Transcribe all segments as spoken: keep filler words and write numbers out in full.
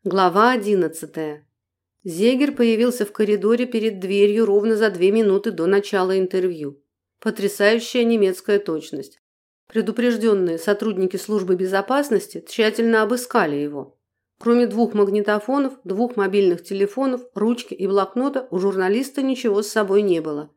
Глава одиннадцатая. Зегер появился в коридоре перед дверью ровно за две минуты до начала интервью. Потрясающая немецкая точность. Предупрежденные сотрудники службы безопасности тщательно обыскали его. Кроме двух магнитофонов, двух мобильных телефонов, ручки и блокнота у журналиста ничего с собой не было.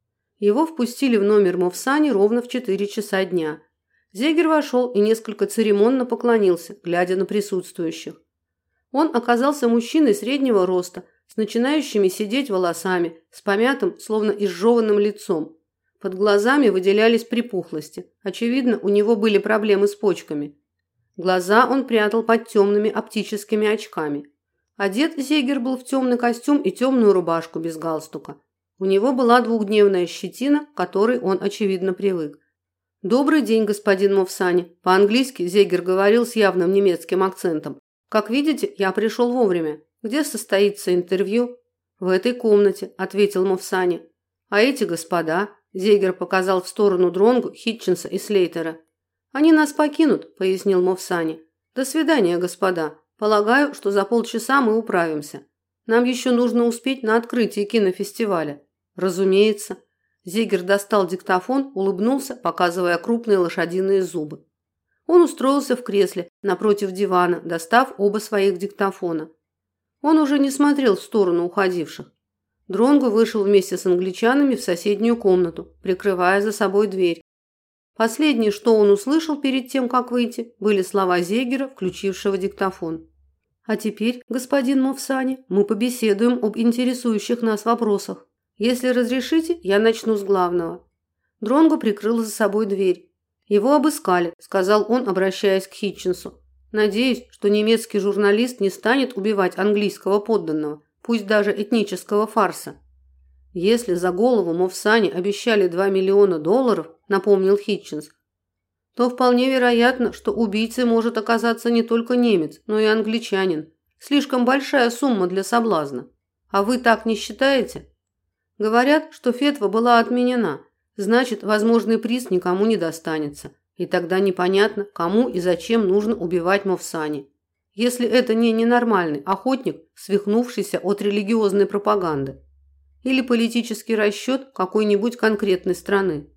Его впустили в номер Мовсани ровно в четыре часа дня. Зегер вошел и несколько церемонно поклонился, глядя на присутствующих. Он оказался мужчиной среднего роста, с начинающими сидеть волосами, с помятым, словно изжеванным лицом. Под глазами выделялись припухлости. Очевидно, у него были проблемы с почками. Глаза он прятал под темными оптическими очками. Одет Зегер был в темный костюм и темную рубашку без галстука. У него была двухдневная щетина, к которой он, очевидно, привык. «Добрый день, господин Мовсани». По-английски Зегер говорил с явным немецким акцентом. «Как видите, я пришел вовремя. Где состоится интервью?» «В этой комнате», – ответил Мовсани. «А эти господа?» – Зегер показал в сторону Дронгу, Хитченса и Слейтера. «Они нас покинут», – пояснил Мовсани. «До свидания, господа. Полагаю, что за полчаса мы управимся. Нам еще нужно успеть на открытие кинофестиваля». «Разумеется». Зегер достал диктофон, улыбнулся, показывая крупные лошадиные зубы. Он устроился в кресле напротив дивана, достав оба своих диктофона. Он уже не смотрел в сторону уходивших. Дронго вышел вместе с англичанами в соседнюю комнату, прикрывая за собой дверь. Последнее, что он услышал перед тем, как выйти, были слова Зегера, включившего диктофон. «А теперь, господин Мовсани, мы побеседуем об интересующих нас вопросах. Если разрешите, я начну с главного». Дронго прикрыл за собой дверь. «Его обыскали», – сказал он, обращаясь к Хитченсу. «Надеюсь, что немецкий журналист не станет убивать английского подданного, пусть даже этнического фарса». «Если за голову Мовсани обещали два миллиона долларов», – напомнил Хитченс, «то вполне вероятно, что убийцей может оказаться не только немец, но и англичанин. Слишком большая сумма для соблазна. А вы так не считаете?» «Говорят, что фетва была отменена. Значит, возможный приз никому не достанется. И тогда непонятно, кому и зачем нужно убивать Мовсани. Если это не ненормальный охотник, свихнувшийся от религиозной пропаганды. Или политический расчет какой-нибудь конкретной страны».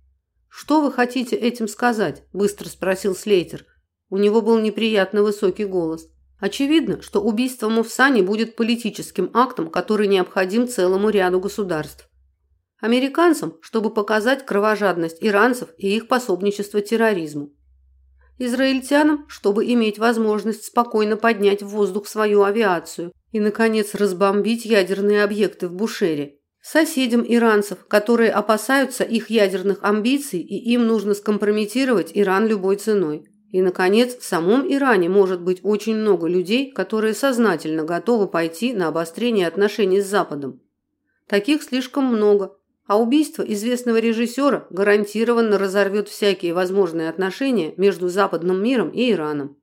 «Что вы хотите этим сказать?» – быстро спросил Слейтер. У него был неприятно высокий голос. Очевидно, что убийство Мовсани будет политическим актом, который необходим целому ряду государств. Американцам, чтобы показать кровожадность иранцев и их пособничество терроризму. Израильтянам, чтобы иметь возможность спокойно поднять в воздух свою авиацию и, наконец, разбомбить ядерные объекты в Бушере. Соседям иранцев, которые опасаются их ядерных амбиций, и им нужно скомпрометировать Иран любой ценой. И, наконец, в самом Иране может быть очень много людей, которые сознательно готовы пойти на обострение отношений с Западом. Таких слишком много. А убийство известного режиссера гарантированно разорвет всякие возможные отношения между западным миром и Ираном.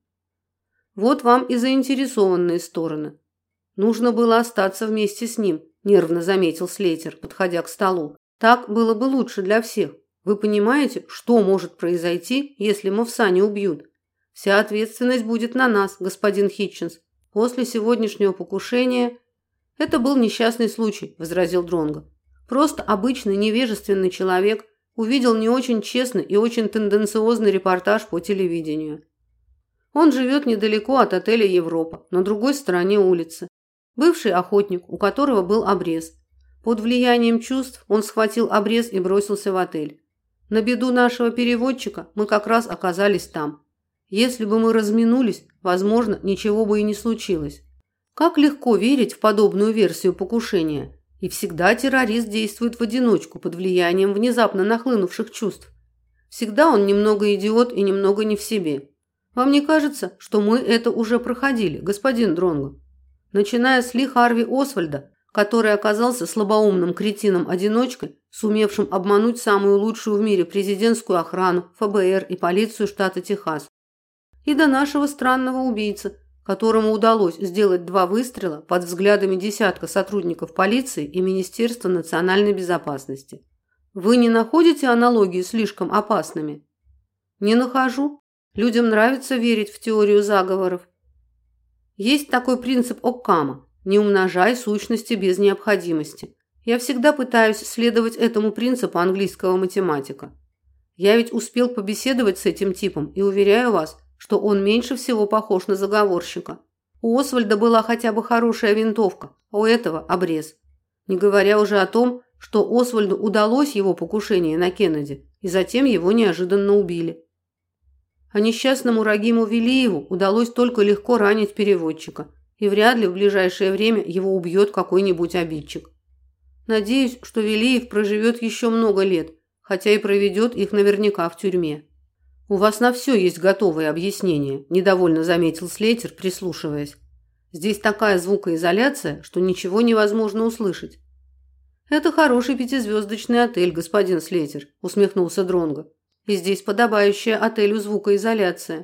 Вот вам и заинтересованные стороны. Нужно было остаться вместе с ним, нервно заметил Слейтер, подходя к столу. Так было бы лучше для всех. Вы понимаете, что может произойти, если Мовсани убьют? Вся ответственность будет на нас, господин Хитченс. После сегодняшнего покушения... Это был несчастный случай, возразил Дронго. Просто обычный невежественный человек увидел не очень честный и очень тенденциозный репортаж по телевидению. Он живет недалеко от отеля «Европа», на другой стороне улицы. Бывший охотник, у которого был обрез. Под влиянием чувств он схватил обрез и бросился в отель. На беду нашего переводчика мы как раз оказались там. Если бы мы разминулись, возможно, ничего бы и не случилось. Как легко верить в подобную версию покушения. И всегда террорист действует в одиночку под влиянием внезапно нахлынувших чувств. Всегда он немного идиот и немного не в себе. Вам не кажется, что мы это уже проходили, господин Дронго? Начиная с Ли Харви Освальда, который оказался слабоумным кретином-одиночкой, сумевшим обмануть самую лучшую в мире президентскую охрану, эф бэ эр и полицию штата Техас, и до нашего странного убийцы, которому удалось сделать два выстрела под взглядами десятка сотрудников полиции и Министерства национальной безопасности. Вы не находите аналогии слишком опасными? Не нахожу. Людям нравится верить в теорию заговоров. Есть такой принцип Оккама – не умножай сущности без необходимости. Я всегда пытаюсь следовать этому принципу английского математика. Я ведь успел побеседовать с этим типом и уверяю вас, что он меньше всего похож на заговорщика. У Освальда была хотя бы хорошая винтовка, а у этого обрез. Не говоря уже о том, что Освальду удалось его покушение на Кеннеди, и затем его неожиданно убили. А несчастному Рагиму Велиеву удалось только легко ранить переводчика, и вряд ли в ближайшее время его убьет какой-нибудь обидчик. Надеюсь, что Велиев проживет еще много лет, хотя и проведет их наверняка в тюрьме. У вас на все есть готовые объяснения, недовольно заметил Слейтер, прислушиваясь. Здесь такая звукоизоляция, что ничего невозможно услышать. Это хороший пятизвездочный отель, господин Слейтер, усмехнулся Дронго. И здесь подобающая отелю звукоизоляция.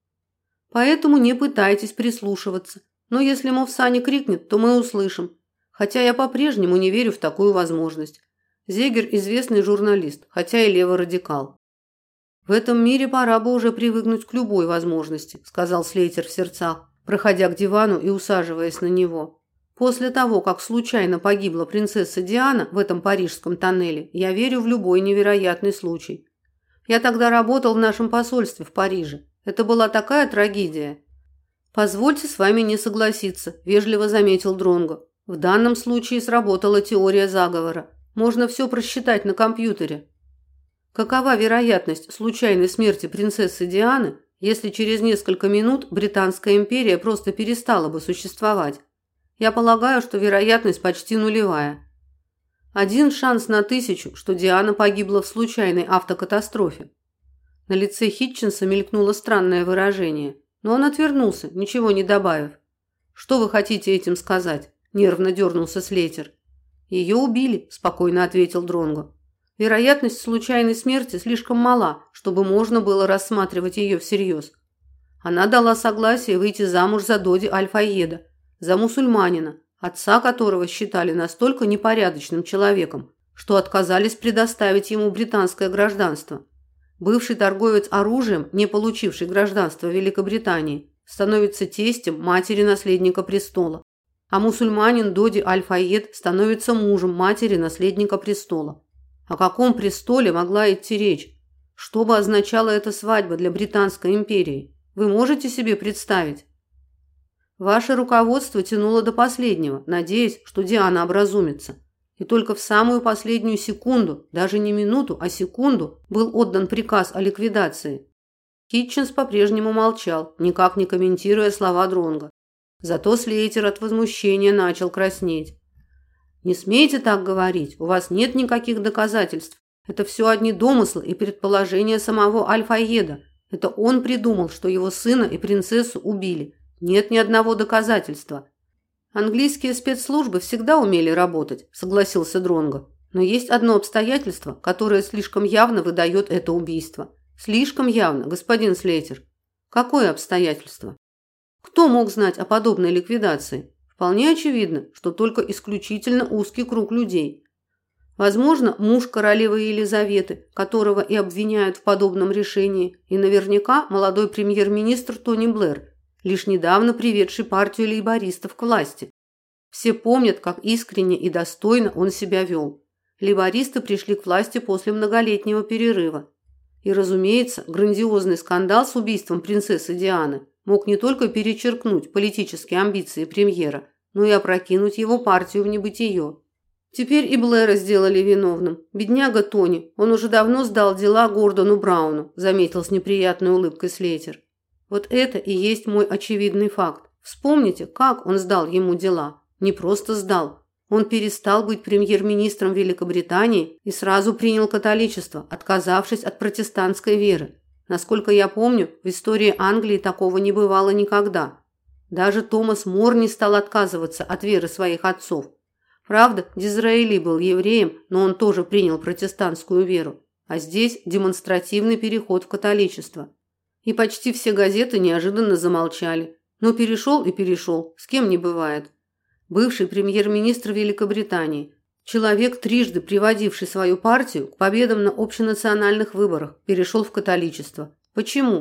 Поэтому не пытайтесь прислушиваться. Но если Мовсани крикнет, то мы услышим. Хотя я по-прежнему не верю в такую возможность. Зегер – известный журналист, хотя и леворадикал. В этом мире пора бы уже привыкнуть к любой возможности, сказал Слейтер в сердцах, проходя к дивану и усаживаясь на него. После того, как случайно погибла принцесса Диана в этом парижском тоннеле, я верю в любой невероятный случай. Я тогда работал в нашем посольстве в Париже. Это была такая трагедия. Позвольте с вами не согласиться, вежливо заметил Дронго. В данном случае сработала теория заговора. Можно все просчитать на компьютере. Какова вероятность случайной смерти принцессы Дианы, если через несколько минут Британская империя просто перестала бы существовать? Я полагаю, что вероятность почти нулевая. Один шанс на тысячу, что Диана погибла в случайной автокатастрофе. На лице Хитчинса мелькнуло странное выражение, но он отвернулся, ничего не добавив. «Что вы хотите этим сказать?» – нервно дернулся Слейтер. «Ее убили», – спокойно ответил Дронго. «Вероятность случайной смерти слишком мала, чтобы можно было рассматривать ее всерьез. Она дала согласие выйти замуж за Доди Аль-Фаеда, за мусульманина, отца которого считали настолько непорядочным человеком, что отказались предоставить ему британское гражданство. Бывший торговец оружием, не получивший гражданство Великобритании, становится тестем матери наследника престола, а мусульманин Доди Аль-Фаед становится мужем матери наследника престола. О каком престоле могла идти речь? Что бы означала эта свадьба для Британской империи? Вы можете себе представить? Ваше руководство тянуло до последнего, надеясь, что Диана образумится. И только в самую последнюю секунду, даже не минуту, а секунду, был отдан приказ о ликвидации. Хитчинс по-прежнему молчал, никак не комментируя слова Дронго. Зато Слейтер от возмущения начал краснеть. «Не смейте так говорить, у вас нет никаких доказательств. Это все одни домыслы и предположения самого Аль-Фаеда. Это он придумал, что его сына и принцессу убили. Нет ни одного доказательства». «Английские спецслужбы всегда умели работать», – согласился Дронго. «Но есть одно обстоятельство, которое слишком явно выдает это убийство. Слишком явно, господин Слейтер». «Какое обстоятельство?» «Кто мог знать о подобной ликвидации? Вполне очевидно, что только исключительно узкий круг людей. Возможно, муж королевы Елизаветы, которого и обвиняют в подобном решении, и наверняка молодой премьер-министр Тони Блэр, лишь недавно приведший партию лейбористов к власти. Все помнят, как искренне и достойно он себя вел. Лейбористы пришли к власти после многолетнего перерыва. И, разумеется, грандиозный скандал с убийством принцессы Дианы мог не только перечеркнуть политические амбиции премьера, но и опрокинуть его партию в небытие. Теперь и Блэра сделали виновным. Бедняга Тони, он уже давно сдал дела Гордону Брауну, заметил с неприятной улыбкой Слейтер. Вот это и есть мой очевидный факт. Вспомните, как он сдал ему дела. Не просто сдал. Он перестал быть премьер-министром Великобритании и сразу принял католичество, отказавшись от протестантской веры. Насколько я помню, в истории Англии такого не бывало никогда. Даже Томас Мор не стал отказываться от веры своих отцов. Правда, Дизраэли был евреем, но он тоже принял протестантскую веру. А здесь демонстративный переход в католичество. И почти все газеты неожиданно замолчали. Ну, перешел и перешел, с кем не бывает. Бывший премьер-министр Великобритании, человек, трижды приводивший свою партию к победам на общенациональных выборах, перешел в католичество. Почему?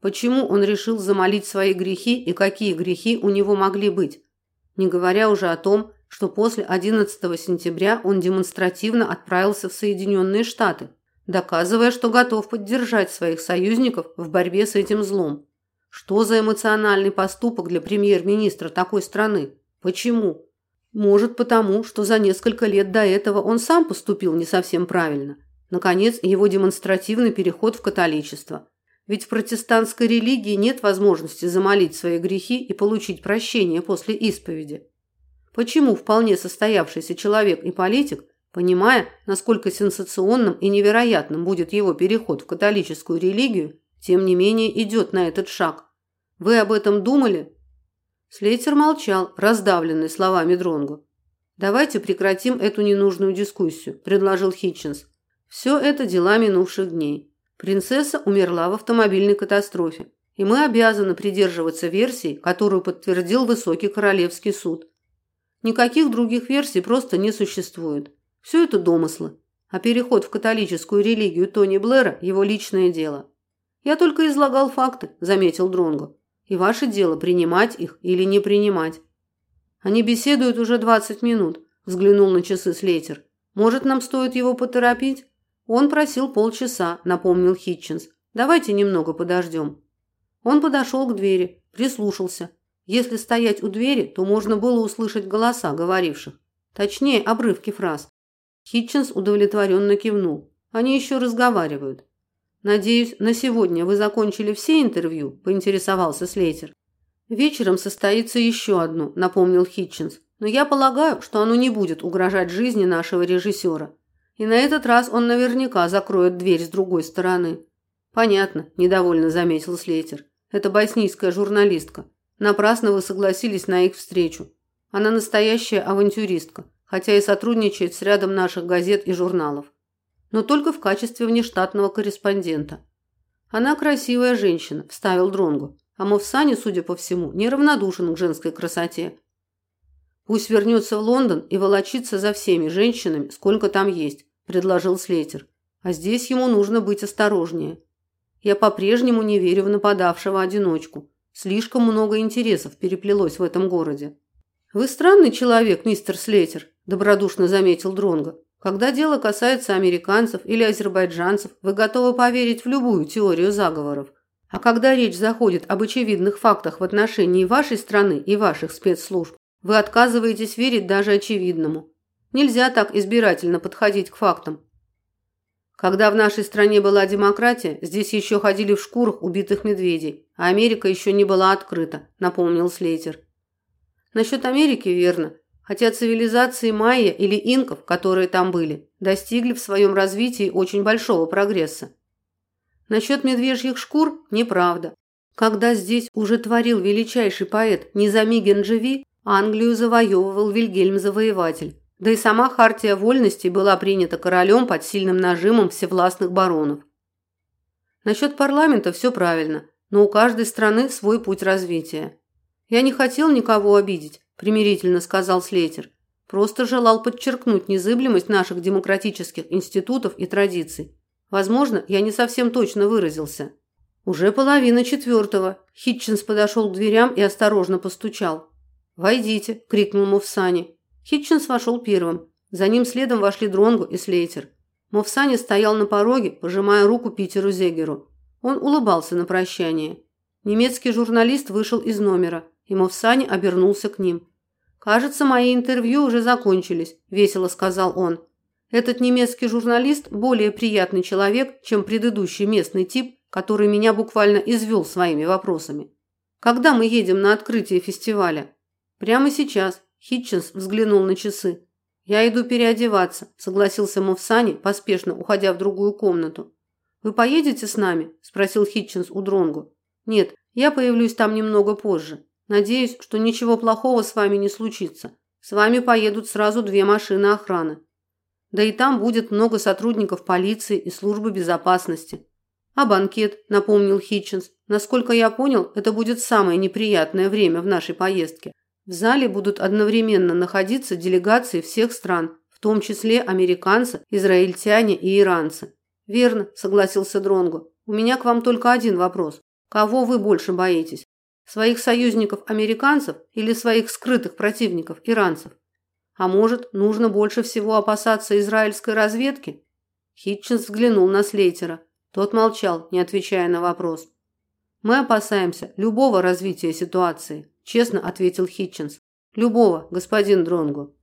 Почему он решил замолить свои грехи и какие грехи у него могли быть? Не говоря уже о том, что после одиннадцатого сентября он демонстративно отправился в Соединенные Штаты, доказывая, что готов поддержать своих союзников в борьбе с этим злом. Что за эмоциональный поступок для премьер-министра такой страны? Почему? Может, потому, что за несколько лет до этого он сам поступил не совсем правильно. Наконец, его демонстративный переход в католичество. Ведь в протестантской религии нет возможности замолить свои грехи и получить прощение после исповеди. Почему вполне состоявшийся человек и политик, понимая, насколько сенсационным и невероятным будет его переход в католическую религию, тем не менее идет на этот шаг? Вы об этом думали? Слейтер молчал, раздавленный словами Дронго. «Давайте прекратим эту ненужную дискуссию», – предложил Хитчинс. «Все это дела минувших дней. Принцесса умерла в автомобильной катастрофе, и мы обязаны придерживаться версии, которую подтвердил Высокий Королевский суд. Никаких других версий просто не существует. Все это домыслы, а переход в католическую религию Тони Блэра – его личное дело. Я только излагал факты», – заметил Дронго. «И ваше дело принимать их или не принимать». «Они беседуют уже двадцать минут», – взглянул на часы Слейтер. «Может, нам стоит его поторопить?» «Он просил полчаса», – напомнил Хитчинс. «Давайте немного подождем». Он подошел к двери, прислушался. Если стоять у двери, то можно было услышать голоса говоривших. Точнее, обрывки фраз. Хитчинс удовлетворенно кивнул. Они еще разговаривают. «Надеюсь, на сегодня вы закончили все интервью?» – поинтересовался Слейтер. «Вечером состоится еще одно», – напомнил Хитчинс. «Но я полагаю, что оно не будет угрожать жизни нашего режиссера. И на этот раз он наверняка закроет дверь с другой стороны». «Понятно», – недовольно заметил Слейтер. «Это боснийская журналистка. Напрасно вы согласились на их встречу. Она настоящая авантюристка, хотя и сотрудничает с рядом наших газет и журналов. Но только в качестве внештатного корреспондента. Она красивая женщина», – вставил Дронго. «А Мовсани, судя по всему, неравнодушен к женской красоте. Пусть вернется в Лондон и волочится за всеми женщинами, сколько там есть», – предложил Слейтер. «А здесь ему нужно быть осторожнее. Я по-прежнему не верю в нападавшего одиночку. Слишком много интересов переплелось в этом городе». «Вы странный человек, мистер Слейтер», – добродушно заметил Дронго. «Когда дело касается американцев или азербайджанцев, вы готовы поверить в любую теорию заговоров. А когда речь заходит об очевидных фактах в отношении вашей страны и ваших спецслужб, вы отказываетесь верить даже очевидному. Нельзя так избирательно подходить к фактам. Когда в нашей стране была демократия, здесь еще ходили в шкурах убитых медведей, а Америка еще не была открыта», – напомнил Слейтер. «Насчет Америки верно. Хотя цивилизации майя или инков, которые там были, достигли в своем развитии очень большого прогресса. Насчет медвежьих шкур – неправда. Когда здесь уже творил величайший поэт Низами Генджеви, Англию завоевывал Вильгельм Завоеватель, да и сама хартия вольностей была принята королем под сильным нажимом всевластных баронов. Насчет парламента все правильно, но у каждой страны свой путь развития. Я не хотел никого обидеть, примирительно сказал Слейтер. Просто желал подчеркнуть незыблемость наших демократических институтов и традиций. Возможно, я не совсем точно выразился. Уже половина четвертого. Хитчинс подошел к дверям и осторожно постучал. «Войдите!» – крикнул Мовсани. Хитчинс вошел первым. За ним следом вошли Дронго и Слейтер. Мовсани стоял на пороге, пожимая руку Питеру Зегеру. Он улыбался на прощание. Немецкий журналист вышел из номера, и Мовсани обернулся к ним. «Кажется, мои интервью уже закончились», – весело сказал он. «Этот немецкий журналист более приятный человек, чем предыдущий местный тип, который меня буквально извел своими вопросами. Когда мы едем на открытие фестиваля?» «Прямо сейчас», – Хитчинс взглянул на часы. «Я иду переодеваться», – согласился Мовсани, поспешно уходя в другую комнату. «Вы поедете с нами?» – спросил Хитчинс у Дронго. «Нет, я появлюсь там немного позже. Надеюсь, что ничего плохого с вами не случится. С вами поедут сразу две машины охраны. Да и там будет много сотрудников полиции и службы безопасности». «А банкет?» – напомнил Хитчинс. «Насколько я понял, это будет самое неприятное время в нашей поездке. В зале будут одновременно находиться делегации всех стран, в том числе американцы, израильтяне и иранцы». «Верно», – согласился Дронго. «У меня к вам только один вопрос. Кого вы больше боитесь? Своих союзников-американцев или своих скрытых противников-иранцев? А может, нужно больше всего опасаться израильской разведки? Хитчинс взглянул на Слейтера. Тот молчал, не отвечая на вопрос. Мы опасаемся любого развития ситуации, честно ответил Хитчинс. Любого, господин Дронго.